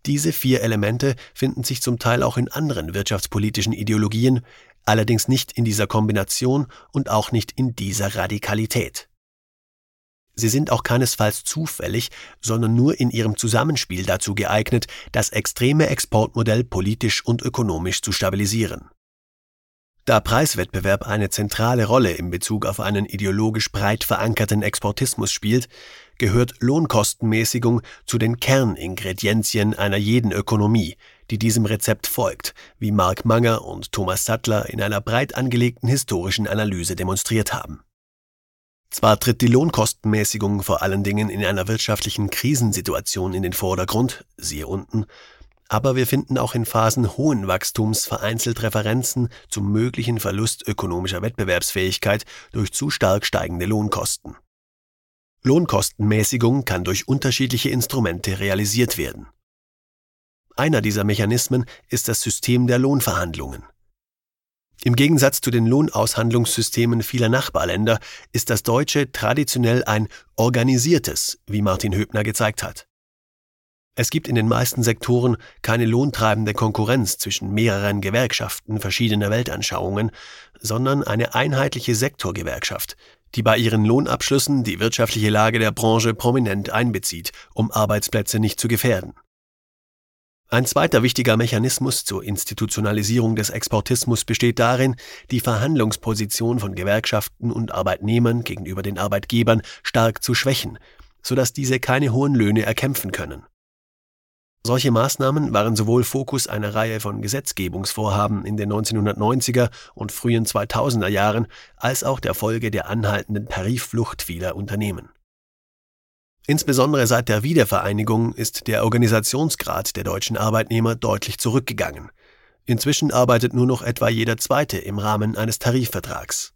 Diese 4 Elemente finden sich zum Teil auch in anderen wirtschaftspolitischen Ideologien, allerdings nicht in dieser Kombination und auch nicht in dieser Radikalität. Sie sind auch keinesfalls zufällig, sondern nur in ihrem Zusammenspiel dazu geeignet, das extreme Exportmodell politisch und ökonomisch zu stabilisieren. Da Preiswettbewerb eine zentrale Rolle in Bezug auf einen ideologisch breit verankerten Exportismus spielt, gehört Lohnkostenmäßigung zu den Kerningredienzien einer jeden Ökonomie, die diesem Rezept folgt, wie Mark Manger und Thomas Sattler in einer breit angelegten historischen Analyse demonstriert haben. Zwar tritt die Lohnkostenmäßigung vor allen Dingen in einer wirtschaftlichen Krisensituation in den Vordergrund, siehe unten, aber wir finden auch in Phasen hohen Wachstums vereinzelt Referenzen zum möglichen Verlust ökonomischer Wettbewerbsfähigkeit durch zu stark steigende Lohnkosten. Lohnkostenmäßigung kann durch unterschiedliche Instrumente realisiert werden. Einer dieser Mechanismen ist das System der Lohnverhandlungen. Im Gegensatz zu den Lohnaushandlungssystemen vieler Nachbarländer ist das deutsche traditionell ein organisiertes, wie Martin Höbner gezeigt hat. Es gibt in den meisten Sektoren keine lohntreibende Konkurrenz zwischen mehreren Gewerkschaften verschiedener Weltanschauungen, sondern eine einheitliche Sektorgewerkschaft, die bei ihren Lohnabschlüssen die wirtschaftliche Lage der Branche prominent einbezieht, um Arbeitsplätze nicht zu gefährden. Ein zweiter wichtiger Mechanismus zur Institutionalisierung des Exportismus besteht darin, die Verhandlungsposition von Gewerkschaften und Arbeitnehmern gegenüber den Arbeitgebern stark zu schwächen, sodass diese keine hohen Löhne erkämpfen können. Solche Maßnahmen waren sowohl Fokus einer Reihe von Gesetzgebungsvorhaben in den 1990er und frühen 2000er Jahren als auch der Folge der anhaltenden Tarifflucht vieler Unternehmen. Insbesondere seit der Wiedervereinigung ist der Organisationsgrad der deutschen Arbeitnehmer deutlich zurückgegangen. Inzwischen arbeitet nur noch etwa jeder Zweite im Rahmen eines Tarifvertrags.